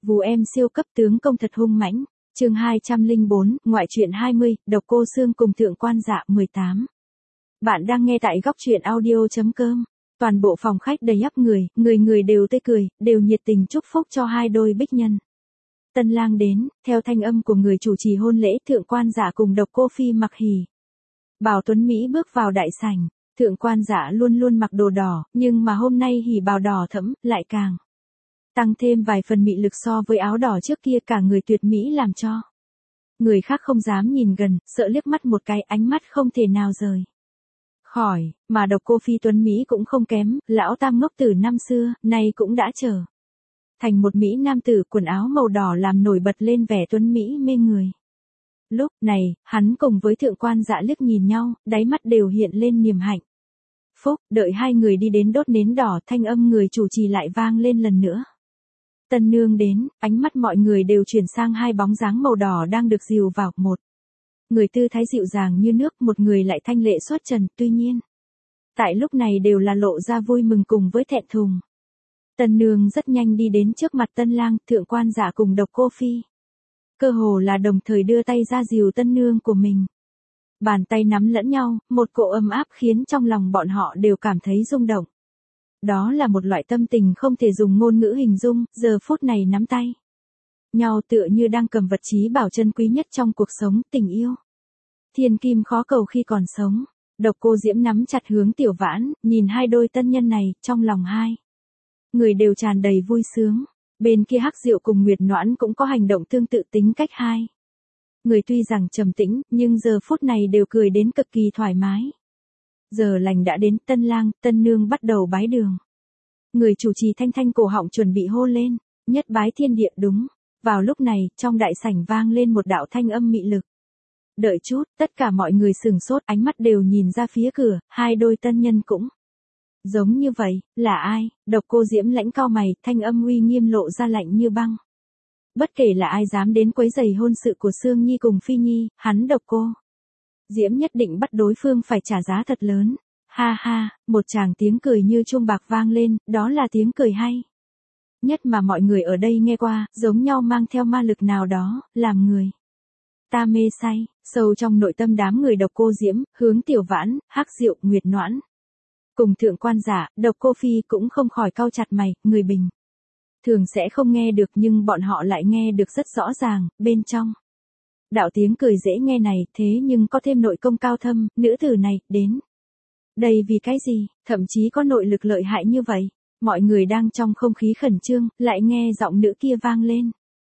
Vù em siêu cấp tướng công thật hung mãnh. Chương 204, ngoại truyện 20, Độc Cô Xương cùng Thượng Quan Dạ 18. Bạn đang nghe tại góc truyện audio.com. Toàn bộ phòng khách đầy ắp người, người đều tươi cười, đều nhiệt tình chúc phúc cho hai đôi bích nhân. Tân lang đến, theo thanh âm của người chủ trì hôn lễ, Thượng Quan Dạ cùng Độc Cô Phi mặc hỉ. Bào tuấn Mỹ bước vào đại sảnh. Thượng Quan Dạ luôn luôn mặc đồ đỏ, nhưng mà hôm nay hỉ bào đỏ thẫm, lại càng tăng thêm vài phần mị lực so với áo đỏ trước kia, cả người tuyệt mỹ làm cho người khác không dám nhìn gần, sợ liếc mắt một cái, ánh mắt không thể nào rời khỏi, mà Độc Cô Phi tuấn Mỹ cũng không kém, lão tam ngốc từ năm xưa, nay cũng đã trở thành một Mỹ nam tử, quần áo màu đỏ làm nổi bật lên vẻ tuấn Mỹ mê người. Lúc này, hắn cùng với Thượng Quan Dạ liếc nhìn nhau, đáy mắt đều hiện lên niềm hạnh phúc, đợi hai người đi đến đốt nến đỏ, thanh âm người chủ trì lại vang lên lần nữa. Tân nương đến, ánh mắt mọi người đều chuyển sang hai bóng dáng màu đỏ đang được dìu vào, một người tư thái dịu dàng như nước, một người lại thanh lệ xuất trần, tuy nhiên tại lúc này đều là lộ ra vui mừng cùng với thẹn thùng. Tân nương rất nhanh đi đến trước mặt tân lang, Thượng Quan Dạ cùng Độc Cô Phi cơ hồ là đồng thời đưa tay ra dìu tân nương của mình. Bàn tay nắm lẫn nhau, một cỗ ấm áp khiến trong lòng bọn họ đều cảm thấy rung động. Đó là một loại tâm tình không thể dùng ngôn ngữ hình dung, giờ phút này nắm tay nhau tựa như đang cầm vật chí bảo chân quý nhất trong cuộc sống, tình yêu thiên kim khó cầu khi còn sống. Độc Cô Diễm nắm chặt hướng Tiểu Vãn, nhìn hai đôi tân nhân này, trong lòng hai người đều tràn đầy vui sướng. Bên kia Hắc Diệu cùng Nguyệt Noãn cũng có hành động tương tự, tính cách hai người tuy rằng trầm tĩnh, nhưng giờ phút này đều cười đến cực kỳ thoải mái. Giờ lành đã đến, tân lang, tân nương bắt đầu bái đường. Người chủ trì thanh thanh cổ họng chuẩn bị hô lên, nhất bái thiên địa. Đúng. Vào lúc này, trong đại sảnh vang lên một đạo thanh âm mị lực. Đợi chút, tất cả mọi người sửng sốt, ánh mắt đều nhìn ra phía cửa, hai đôi tân nhân cũng giống như vậy, là ai? Độc Cô Diễm lãnh cao mày, thanh âm uy nghiêm lộ ra lạnh như băng. Bất kể là ai dám đến quấy rầy hôn sự của Sương Nhi cùng Phi Nhi, hắn Độc Cô Diễm nhất định bắt đối phương phải trả giá thật lớn. Ha ha, một tràng tiếng cười như chuông bạc vang lên, đó là tiếng cười hay nhất mà mọi người ở đây nghe qua, giống nhau mang theo ma lực nào đó, làm người ta mê say. Sâu trong nội tâm đám người Độc Cô Diễm, hướng Tiểu Vãn, Hắc Diệu, Nguyệt Noãn cùng Thượng Quan Dạ, Độc Cô Phi cũng không khỏi cau chặt mày, người bình thường sẽ không nghe được nhưng bọn họ lại nghe được rất rõ ràng, bên trong đạo tiếng cười dễ nghe này, thế nhưng có thêm nội công cao thâm, nữ tử này, đến đây vì cái gì, thậm chí có nội lực lợi hại như vậy. Mọi người đang trong không khí khẩn trương, lại nghe giọng nữ kia vang lên.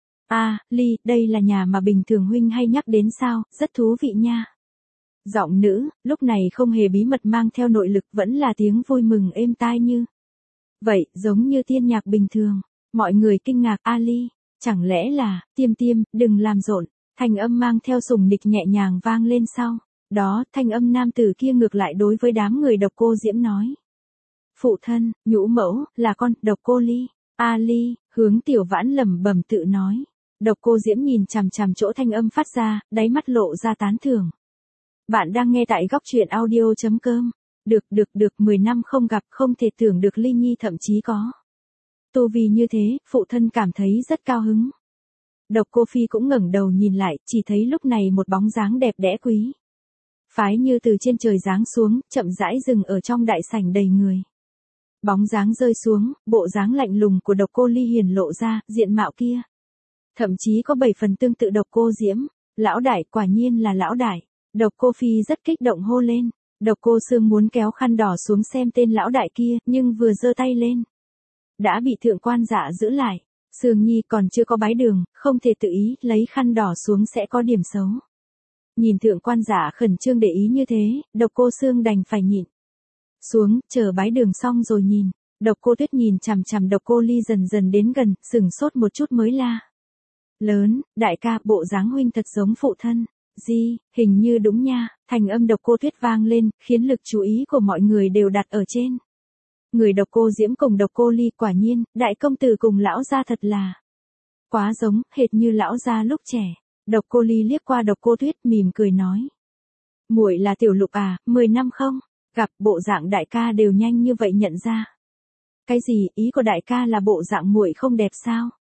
Ly, đây là nhà mà bình thường huynh hay nhắc đến sao, rất thú vị nha. Giọng nữ, lúc này không hề bí mật mang theo nội lực, vẫn là tiếng vui mừng êm tai như vậy, giống như tiên nhạc bình thường. Mọi người kinh ngạc, Ly, chẳng lẽ là, Tiêm, đừng làm rộn. Thanh âm mang theo sùng nịch nhẹ nhàng vang lên sau. Đó, thanh âm nam tử kia ngược lại đối với đám người Độc Cô Diễm nói. Phụ thân, nhũ mẫu, là con, Độc Cô Ly. Ly, hướng Tiểu Vãn lẩm bẩm tự nói. Độc Cô Diễm nhìn chằm chằm chỗ thanh âm phát ra, đáy mắt lộ ra tán thưởng. Bạn đang nghe tại góc truyện audio.com. Được, 10 năm không gặp, không thể tưởng được Ly Nhi thậm chí có tu vi như thế, phụ thân cảm thấy rất cao hứng. Độc Cô Phi cũng ngẩng đầu nhìn lại, chỉ thấy lúc này một bóng dáng đẹp đẽ quý phái như từ trên trời giáng xuống, chậm rãi dừng ở trong đại sảnh đầy người. Bóng dáng rơi xuống, bộ dáng lạnh lùng của Độc Cô Ly hiển lộ ra, diện mạo kia thậm chí có 7 phần tương tự Độc Cô Diễm. Lão đại, quả nhiên là lão đại. Độc Cô Phi rất kích động hô lên. Độc Cô Sương muốn kéo khăn đỏ xuống xem tên lão đại kia, nhưng vừa giơ tay lên đã bị Thượng Quan Dạ giữ lại. Sương Nhi còn chưa có bái đường, không thể tự ý lấy khăn đỏ xuống sẽ có điểm xấu. Nhìn Thượng Quan Dạ khẩn trương để ý như thế, Độc Cô Sương đành phải nhịn xuống, chờ bái đường xong rồi nhìn. Độc Cô Tuyết nhìn chằm chằm Độc Cô Ly dần dần đến gần, sửng sốt một chút mới la lớn, đại ca, bộ dáng huynh thật giống phụ thân. Hình như đúng nha. Thành âm Độc Cô Tuyết vang lên, khiến lực chú ý của mọi người đều đặt ở trên người Độc Cô Diễm cùng Độc Cô Ly. Quả nhiên, đại công tử cùng lão gia thật là quá giống, hệt như lão gia lúc trẻ. Độc Cô Ly liếc qua Độc Cô Tuyết, mỉm cười nói. Muội là Tiểu Lục à, 10 năm không gặp, bộ dạng đại ca đều nhanh như vậy nhận ra. Cái gì, ý của đại ca là bộ dạng muội không đẹp sao?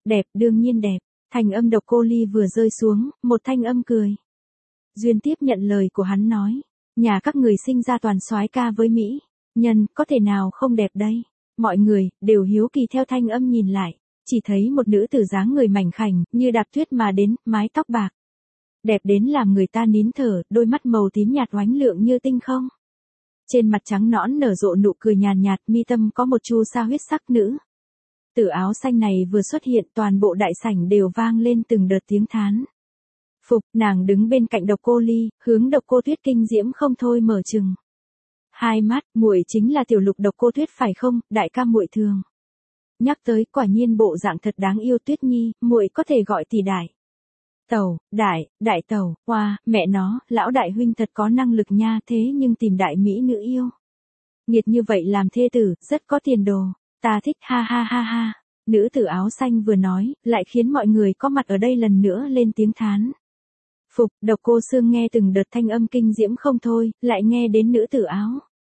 Đẹp, đương nhiên đẹp. Thanh âm Độc Cô Ly vừa rơi xuống, một thanh âm cười. Duyên tiếp nhận lời của hắn nói. Nhà các người sinh ra toàn soái ca với Mỹ. Nhân, có thể nào không đẹp đây? Mọi người, đều hiếu kỳ theo thanh âm nhìn lại. Chỉ thấy một nữ tử dáng người mảnh khảnh, như đạp tuyết mà đến, mái tóc bạc. Đẹp đến làm người ta nín thở, đôi mắt màu tím nhạt oánh lượng như tinh không. Trên mặt trắng nõn nở rộ nụ cười nhàn nhạt, mi tâm có một chu sa huyết sắc nữ. Tử áo xanh này vừa xuất hiện, toàn bộ đại sảnh đều vang lên từng đợt tiếng thán. Phục, nàng đứng bên cạnh Độc Cô Ly, hướng Độc Cô Tuyết kinh diễm không thôi mở trừng. Hai mắt, muội chính là tiểu lục Độc Cô Tuyết phải không, đại ca muội thường. Nhắc tới, quả nhiên bộ dạng thật đáng yêu Tuyết Nhi, muội có thể gọi tỷ đại. Tẩu, đại tẩu, hoa, mẹ nó, lão đại huynh thật có năng lực nha, thế nhưng tìm đại mỹ nữ yêu. Nghiệt như vậy làm thê tử, rất có tiền đồ, ta thích ha ha ha ha. Nữ tử áo xanh vừa nói, lại khiến mọi người có mặt ở đây lần nữa lên tiếng thán. Phục, Độc Cô Sương nghe từng đợt thanh âm kinh diễm không thôi, lại nghe đến nữ tử áo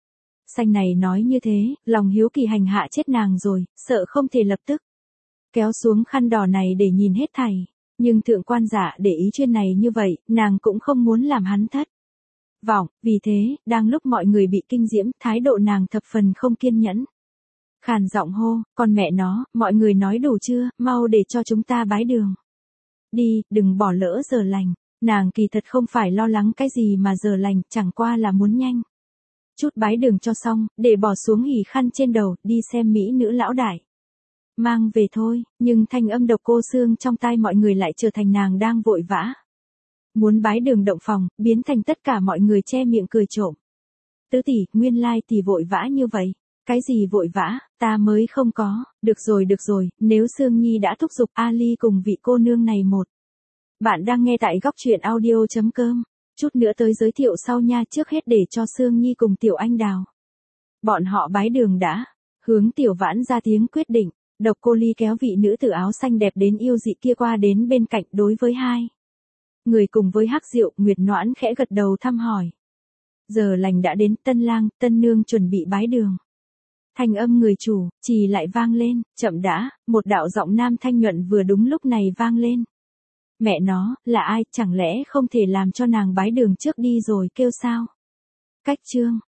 xanh này nói như thế, lòng hiếu kỳ hành hạ chết nàng rồi, sợ không thể lập tức kéo xuống khăn đỏ này để nhìn hết thảy. Nhưng thượng quan giả để ý chuyên này như vậy, nàng cũng không muốn làm hắn thất vọng, vì thế, đang lúc mọi người bị kinh diễm, thái độ nàng thập phần không kiên nhẫn. Khàn giọng hô, con mẹ nó, mọi người nói đủ chưa, mau để cho chúng ta bái đường. Đi, đừng bỏ lỡ giờ lành, nàng kỳ thật không phải lo lắng cái gì mà giờ lành, chẳng qua là muốn nhanh chút bái đường cho xong, để bỏ xuống hỉ khăn trên đầu, đi xem mỹ nữ lão đại. Mang về thôi, nhưng thanh âm Độc Cô Sương trong tai mọi người lại trở thành nàng đang vội vã. Muốn bái đường động phòng, biến thành tất cả mọi người che miệng cười trộm. Tứ tỷ, nguyên lai tỷ vội vã như vậy. Cái gì vội vã, ta mới không có, được rồi, nếu Sương Nhi đã thúc giục Ali cùng vị cô nương này một. Bạn đang nghe tại góc truyện audio.com. Chút nữa tới giới thiệu sau nha, trước hết để cho Sương Nhi cùng Tiểu Anh Đào. Bọn họ bái đường đã, hướng Tiểu Vãn ra tiếng quyết định. Độc Cô Ly kéo vị nữ tử áo xanh đẹp đến yêu dị kia qua đến bên cạnh đối với hai người cùng với Hắc Diệu, Nguyệt Noãn khẽ gật đầu thăm hỏi. Giờ lành đã đến, tân lang, tân nương chuẩn bị bái đường. Thanh âm người chủ, chỉ lại vang lên, chậm đã, một đạo giọng nam thanh nhuận vừa đúng lúc này vang lên. Mẹ nó, là ai, chẳng lẽ không thể làm cho nàng bái đường trước đi rồi kêu sao? Cách chương.